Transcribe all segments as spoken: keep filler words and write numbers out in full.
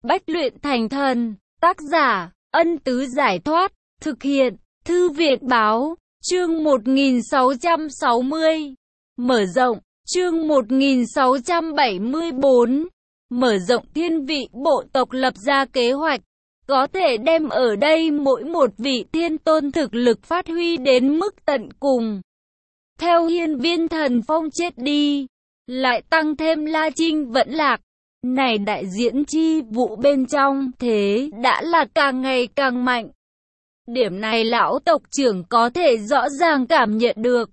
Bách luyện thành thần. Tác giả, Ân Tứ Giải Thoát. Thực hiện, Thư viện Báo. Chương một nghìn sáu trăm sáu mươi. Mở rộng. Chương một nghìn sáu trăm bảy mươi tư. Mở rộng thiên vị bộ tộc lập ra kế hoạch. Có thể đem ở đây mỗi một vị thiên tôn thực lực phát huy đến mức tận cùng. Theo hiên viên thần phong chết đi, lại tăng thêm La Trinh vẫn lạc. Này đại diễn chi vụ bên trong thế đã là càng ngày càng mạnh. Điểm này lão tộc trưởng có thể rõ ràng cảm nhận được.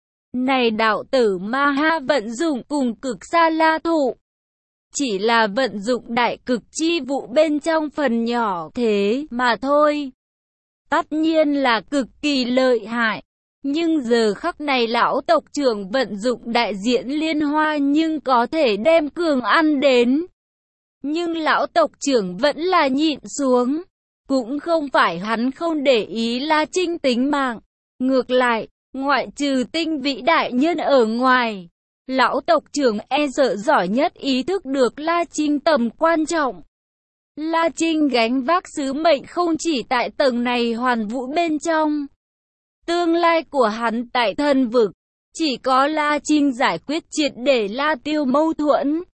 Này đạo tử Ma Ha vận dụng cùng cực sa la thụ. Chỉ là vận dụng đại cực chi vụ bên trong phần nhỏ thế mà thôi. Tất nhiên là cực kỳ lợi hại. Nhưng giờ khắc này lão tộc trưởng vận dụng đại diễn liên hoa nhưng có thể đem cường ăn đến. Nhưng lão tộc trưởng vẫn là nhịn xuống. Cũng không phải hắn không để ý La Trinh tính mạng. Ngược lại, ngoại trừ tinh vĩ đại nhân ở ngoài, lão tộc trưởng e sợ giỏi nhất ý thức được La Trinh tầm quan trọng. La Trinh gánh vác sứ mệnh không chỉ tại tầng này hoàn vũ bên trong. Tương lai của hắn tại thần vực, chỉ có La Trinh giải quyết triệt để La Tiêu mâu thuẫn.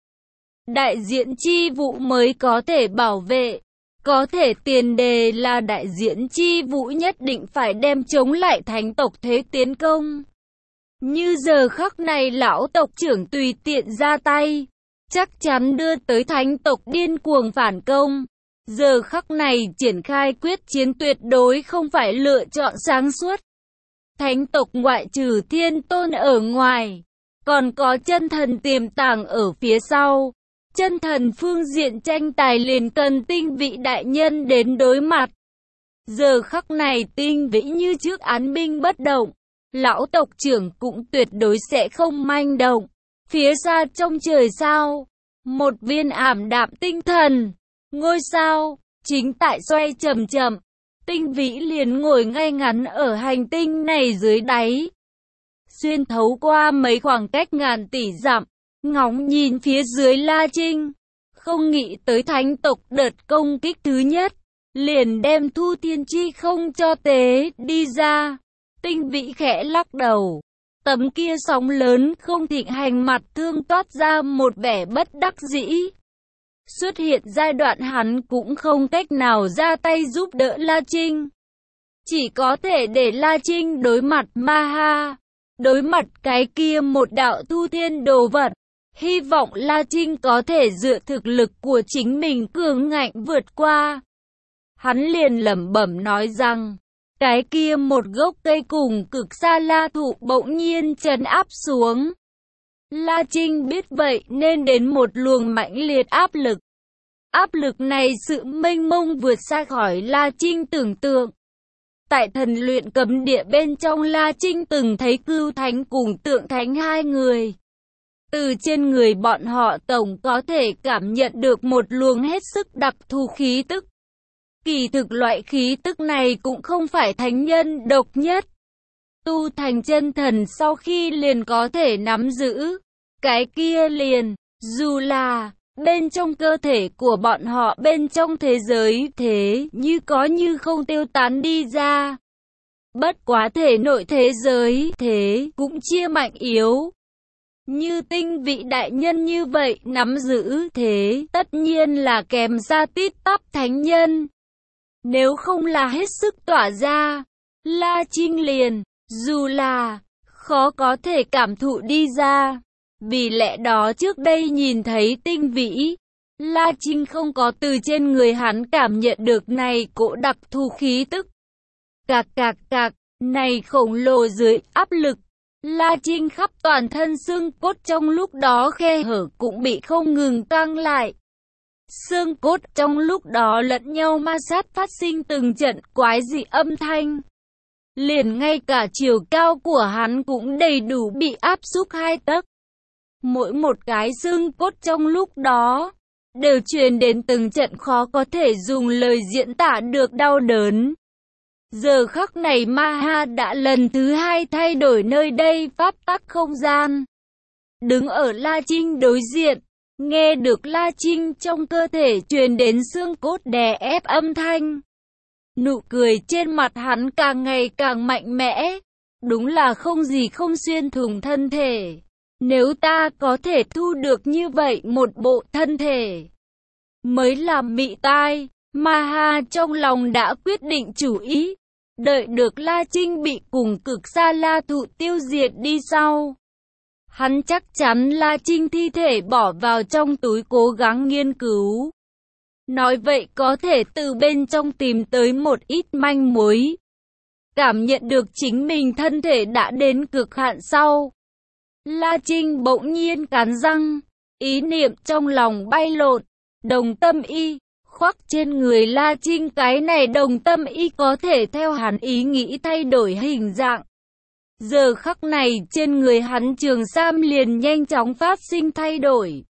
Đại diện chi vụ mới có thể bảo vệ. Có thể tiền đề là đại diện chi vũ nhất định phải đem chống lại thánh tộc thế tiến công. Như giờ khắc này lão tộc trưởng tùy tiện ra tay, chắc chắn đưa tới thánh tộc điên cuồng phản công. Giờ khắc này triển khai quyết chiến tuyệt đối không phải lựa chọn sáng suốt. Thánh tộc ngoại trừ thiên tôn ở ngoài, còn có chân thần tiềm tàng ở phía sau. Chân thần phương diện tranh tài liền cần tinh vĩ đại nhân đến đối mặt. Giờ khắc này tinh vĩ như trước án binh bất động. Lão tộc trưởng cũng tuyệt đối sẽ không manh động. Phía xa trong trời sao, một viên ảm đạm tinh thần, ngôi sao, chính tại xoay chậm chậm. Tinh vĩ liền ngồi ngay ngắn ở hành tinh này dưới đáy. Xuyên thấu qua mấy khoảng cách ngàn tỷ dặm. Ngóng nhìn phía dưới La Trinh, không nghĩ tới thánh tộc đợt công kích thứ nhất, liền đem Thu Thiên Chi không cho tế đi ra. Tinh vĩ khẽ lắc đầu, tấm kia sóng lớn không thịnh hành mặt thương toát ra một vẻ bất đắc dĩ. Xuất hiện giai đoạn hắn cũng không cách nào ra tay giúp đỡ La Trinh. Chỉ có thể để La Trinh đối mặt Ma Ha, đối mặt cái kia một đạo thu thiên đồ vật. Hy vọng La Trinh có thể dựa thực lực của chính mình cường ngạnh vượt qua. Hắn liền lẩm bẩm nói rằng, cái kia một gốc cây cùng cực sa la thụ bỗng nhiên trấn áp xuống. La Trinh biết vậy nên đến một luồng mãnh liệt áp lực. Áp lực này sự mênh mông vượt xa khỏi La Trinh tưởng tượng. Tại thần luyện cấm địa bên trong La Trinh từng thấy Cưu Thánh cùng Tượng Thánh hai người. Từ trên người bọn họ tổng có thể cảm nhận được một luồng hết sức đặc thù khí tức. Kỳ thực loại khí tức này cũng không phải thánh nhân độc nhất. Tu thành chân thần sau khi liền có thể nắm giữ. Cái kia liền, dù là bên trong cơ thể của bọn họ bên trong thế giới thế như có như không tiêu tán đi ra. Bất quá thể nội thế giới thế cũng chia mạnh yếu. Như tinh vị đại nhân như vậy nắm giữ thế tất nhiên là kèm ra tít tắp thánh nhân. Nếu không là hết sức tỏa ra, La Trinh liền, dù là khó có thể cảm thụ đi ra. Vì lẽ đó trước đây nhìn thấy tinh vĩ, La Trinh không có từ trên người hắn cảm nhận được này cỗ đặc thù khí tức. Cạc cạc cạc, này khổng lồ dưới áp lực. La Trinh khắp toàn thân xương cốt trong lúc đó khe hở cũng bị không ngừng căng lại. Xương cốt trong lúc đó lẫn nhau ma sát phát sinh từng trận quái dị âm thanh. Liền ngay cả chiều cao của hắn cũng đầy đủ bị áp xúc hai tấc. Mỗi một cái xương cốt trong lúc đó đều truyền đến từng trận khó có thể dùng lời diễn tả được đau đớn. Giờ khắc này Ma Ha đã lần thứ hai thay đổi nơi đây pháp tắc không gian. Đứng ở La Trinh đối diện, nghe được La Trinh trong cơ thể truyền đến xương cốt đè ép âm thanh. Nụ cười trên mặt hắn càng ngày càng mạnh mẽ. Đúng là không gì không xuyên thủng thân thể. Nếu ta có thể thu được như vậy một bộ thân thể, mới làm mị tai. Ma Ha trong lòng đã quyết định chủ ý. Đợi được La Trinh bị cùng cực Sa La Thụ tiêu diệt đi sau, hắn chắc chắn La Trinh thi thể bỏ vào trong túi cố gắng nghiên cứu. Nói vậy có thể từ bên trong tìm tới một ít manh mối. Cảm nhận được chính mình thân thể đã đến cực hạn sau, La Trinh bỗng nhiên cắn răng, ý niệm trong lòng bay lộn. Đồng tâm y, khoác trên người La Trinh, cái này đồng tâm y có thể theo hắn ý nghĩ thay đổi hình dạng. Giờ khắc này trên người hắn trường sam liền nhanh chóng phát sinh thay đổi.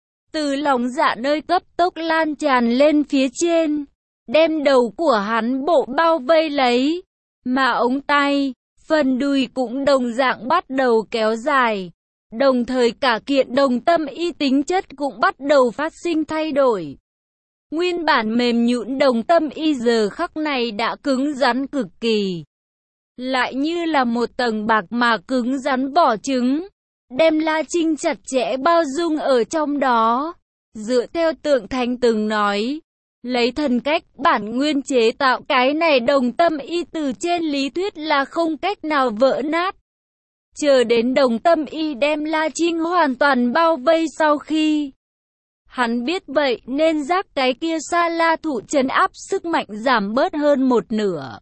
Từ lòng dạ nơi cấp tốc lan tràn lên phía trên, đem đầu của hắn bộ bao vây lấy. Mà ống tay, phần đùi cũng đồng dạng bắt đầu kéo dài. Đồng thời cả kiện đồng tâm y tính chất cũng bắt đầu phát sinh thay đổi. Nguyên bản mềm nhũn đồng tâm y giờ khắc này đã cứng rắn cực kỳ. Lại như là một tầng bạc mà cứng rắn vỏ trứng, đem La Trinh chặt chẽ bao dung ở trong đó. Dựa theo Tượng Thánh từng nói, lấy thần cách bản nguyên chế tạo cái này đồng tâm y từ trên lý thuyết là không cách nào vỡ nát. Chờ đến đồng tâm y đem La Trinh hoàn toàn bao vây sau khi hắn biết vậy nên giác cái kia Sa La Thụ trấn áp sức mạnh giảm bớt hơn một nửa.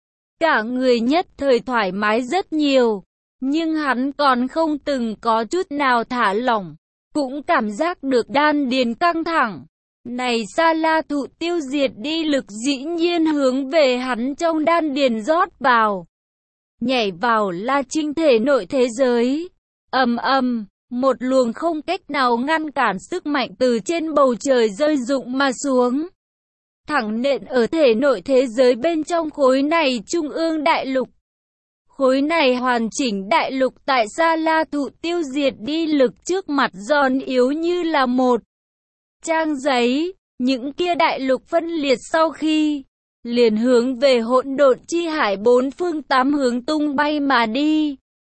Cả người nhất thời thoải mái rất nhiều, nhưng hắn còn không từng có chút nào thả lỏng, cũng cảm giác được đan điền căng thẳng. Này Sa La Thụ tiêu diệt đi lực dĩ nhiên hướng về hắn trong đan điền rót vào, nhảy vào La Trinh thể nội thế giới. Ầm ầm, một luồng không cách nào ngăn cản sức mạnh từ trên bầu trời rơi rụng mà xuống, thẳng nện ở thể nội thế giới bên trong khối này trung ương đại lục. Khối này hoàn chỉnh đại lục tại Sa La Thụ tiêu diệt đi lực trước mặt giòn yếu như là một trang giấy. Những kia đại lục phân liệt sau khi liền hướng về hỗn độn chi hải bốn phương tám hướng tung bay mà đi.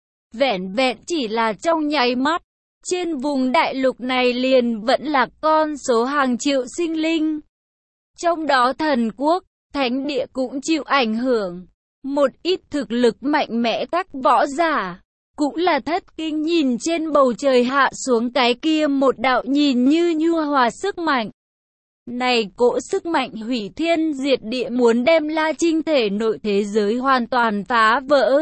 Vẻn vẹn chỉ là trong nháy mắt, trên vùng đại lục này liền vẫn là con số hàng triệu sinh linh. Trong đó thần quốc, thánh địa cũng chịu ảnh hưởng. Một ít thực lực mạnh mẽ các võ giả cũng là thất kinh nhìn trên bầu trời hạ xuống cái kia một đạo nhìn như nhu hòa sức mạnh. Này cỗ sức mạnh hủy thiên diệt địa muốn đem La Trinh thể nội thế giới hoàn toàn phá vỡ.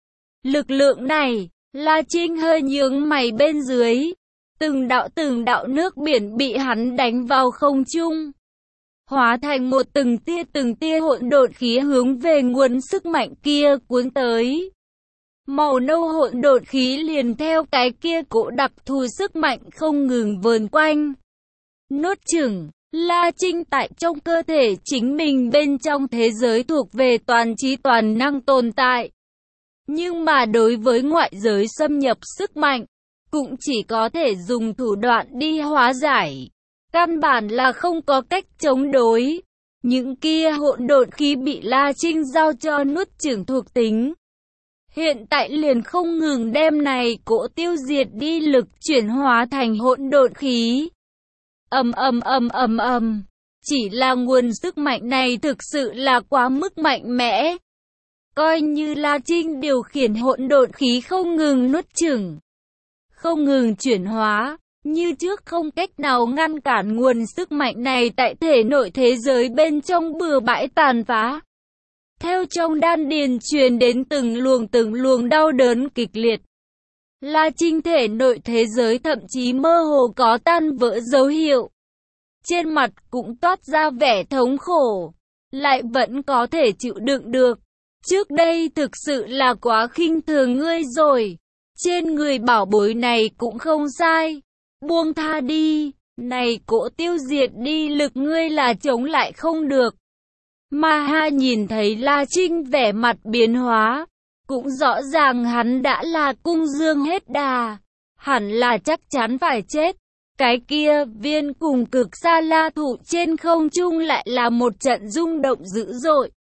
Lực lượng này, La Trinh hơi nhướng mày bên dưới. Từng đạo từng đạo nước biển bị hắn đánh vào không trung, hóa thành một từng tia từng tia hỗn độn khí hướng về nguồn sức mạnh kia cuốn tới. Màu nâu hỗn độn khí liền theo cái kia cỗ đặc thù sức mạnh không ngừng vờn quanh. Nuốt chửng, La Trinh tại trong cơ thể chính mình bên trong thế giới thuộc về toàn trí toàn năng tồn tại. Nhưng mà đối với ngoại giới xâm nhập sức mạnh, cũng chỉ có thể dùng thủ đoạn đi hóa giải. Căn bản là không có cách chống đối. Những kia hỗn độn khí bị La Trinh giao cho nuốt chửng thuộc tính. Hiện tại liền không ngừng đem này cỗ tiêu diệt đi lực chuyển hóa thành hỗn độn khí. Ầm ầm ầm ầm ầm, chỉ là nguồn sức mạnh này thực sự là quá mức mạnh mẽ. Coi như La Trinh điều khiển hỗn độn khí không ngừng nuốt chửng, không ngừng chuyển hóa, như trước không cách nào ngăn cản nguồn sức mạnh này tại thể nội thế giới bên trong bừa bãi tàn phá. Theo trong đan điền truyền đến từng luồng từng luồng đau đớn kịch liệt. La Trinh thể nội thế giới thậm chí mơ hồ có tan vỡ dấu hiệu. Trên mặt cũng toát ra vẻ thống khổ, lại vẫn có thể chịu đựng được. Trước đây thực sự là quá khinh thường ngươi rồi. Trên người bảo bối này cũng không sai. Buông tha đi, này cỗ tiêu diệt đi lực ngươi là chống lại không được. Ma Ha nhìn thấy La Trinh vẻ mặt biến hóa, cũng rõ ràng hắn đã là cung dương hết đà, hẳn là chắc chắn phải chết. Cái kia viên cùng cực xa la thụ trên không trung lại là một trận rung động dữ dội.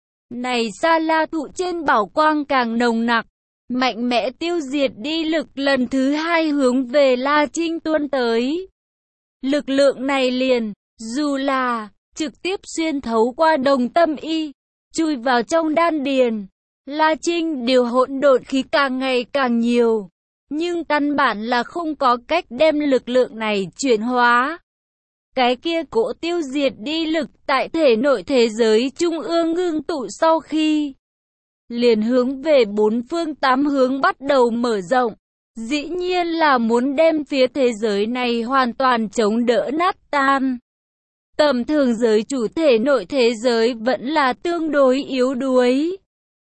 Này xa la thụ trên bảo quang càng nồng nặc, mạnh mẽ tiêu diệt đi lực lần thứ hai hướng về La Trinh tuôn tới. Lực lượng này liền, dù là trực tiếp xuyên thấu qua đồng tâm y, chui vào trong đan điền. La Trinh điều hỗn độn khí càng ngày càng nhiều, nhưng căn bản là không có cách đem lực lượng này chuyển hóa. Cái kia cỗ tiêu diệt đi lực tại thể nội thế giới trung ương ngưng tụ sau khi liền hướng về bốn phương tám hướng bắt đầu mở rộng. Dĩ nhiên là muốn đem phía thế giới này hoàn toàn chống đỡ nát tan. Tầm thường giới chủ thể nội thế giới vẫn là tương đối yếu đuối.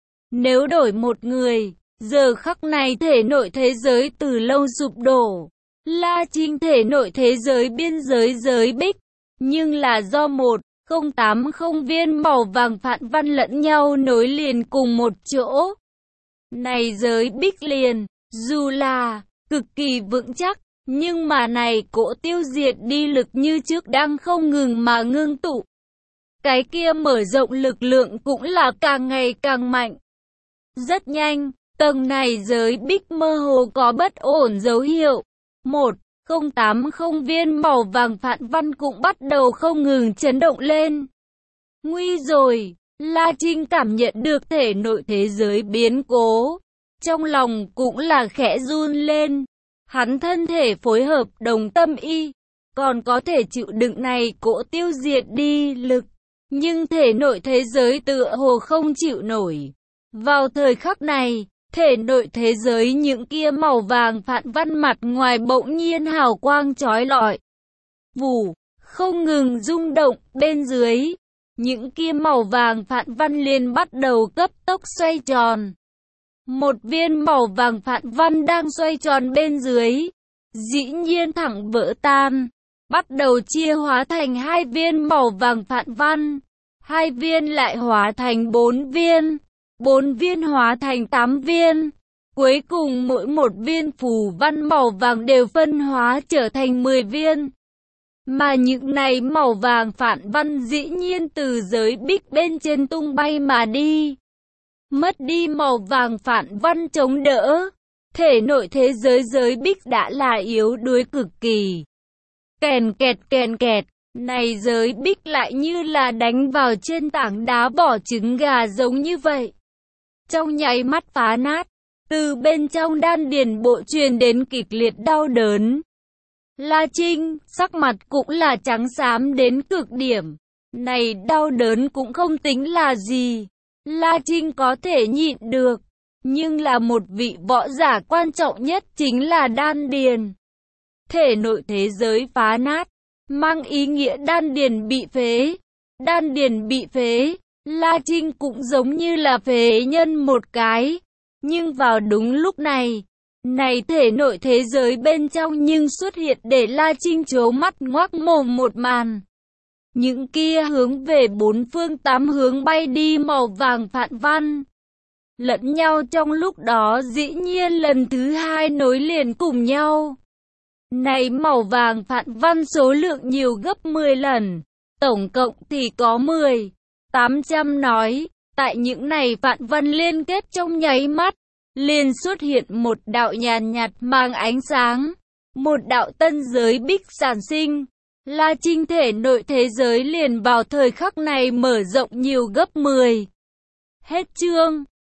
Nếu đổi một người, giờ khắc này thể nội thế giới từ lâu sụp đổ. La Trinh thể nội thế giới biên giới giới bích, nhưng là do một không tám không viên màu vàng phản văn lẫn nhau nối liền cùng một chỗ. Này giới bích liền, dù là cực kỳ vững chắc, nhưng mà này cỗ tiêu diệt đi lực như trước đang không ngừng mà ngưng tụ. Cái kia mở rộng lực lượng cũng là càng ngày càng mạnh. Rất nhanh, tầng này giới bích mơ hồ có bất ổn dấu hiệu. một không tám không viên màu vàng phản văn cũng bắt đầu không ngừng chấn động lên. Nguy rồi, La Trinh cảm nhận được thể nội thế giới biến cố. Trong lòng cũng là khẽ run lên. Hắn thân thể phối hợp đồng tâm y, còn có thể chịu đựng này cỗ tiêu diệt đi lực. Nhưng thể nội thế giới tựa hồ không chịu nổi. Vào thời khắc này, thể nội thế giới những kia màu vàng phản văn mặt ngoài bỗng nhiên hào quang chói lọi. Vù, không ngừng rung động bên dưới. Những kia màu vàng phản văn liền bắt đầu cấp tốc xoay tròn. Một viên màu vàng phản văn đang xoay tròn bên dưới, dĩ nhiên thẳng vỡ tan, bắt đầu chia hóa thành hai viên màu vàng phản văn, hai viên lại hóa thành bốn viên, bốn viên hóa thành tám viên, cuối cùng mỗi một viên phù văn màu vàng đều phân hóa trở thành mười viên. Mà những này màu vàng phản văn dĩ nhiên từ giới bích bên trên tung bay mà đi. Mất đi màu vàng phản văn chống đỡ, thể nội thế giới giới bích đã là yếu đuối cực kỳ. Kèn kẹt kèn kẹt, này giới bích lại như là đánh vào trên tảng đá vỏ trứng gà giống như vậy. Trong nháy mắt phá nát, từ bên trong đan điền bộ truyền đến kịch liệt đau đớn. La Trinh, sắc mặt cũng là trắng xám đến cực điểm. Này đau đớn cũng không tính là gì. La Trinh có thể nhịn được, nhưng là một vị võ giả quan trọng nhất chính là đan điền. Thể nội thế giới phá nát, mang ý nghĩa đan điền bị phế. Đan điền bị phế, La Trinh cũng giống như là phế nhân một cái. Nhưng vào đúng lúc này, này thể nội thế giới bên trong nhưng xuất hiện để La Trinh trố mắt ngoác mồm một màn. Những kia hướng về bốn phương tám hướng bay đi màu vàng phản văn, lẫn nhau trong lúc đó dĩ nhiên lần thứ hai nối liền cùng nhau. Này màu vàng phản văn số lượng nhiều gấp mười lần, tổng cộng thì có mười, tám trăm nói, tại những này phản văn liên kết trong nháy mắt, liền xuất hiện một đạo nhàn nhạt mang ánh sáng, một đạo tân giới bích sản sinh. La Trinh thể nội thế giới liền vào thời khắc này mở rộng nhiều gấp mười. Hết chương.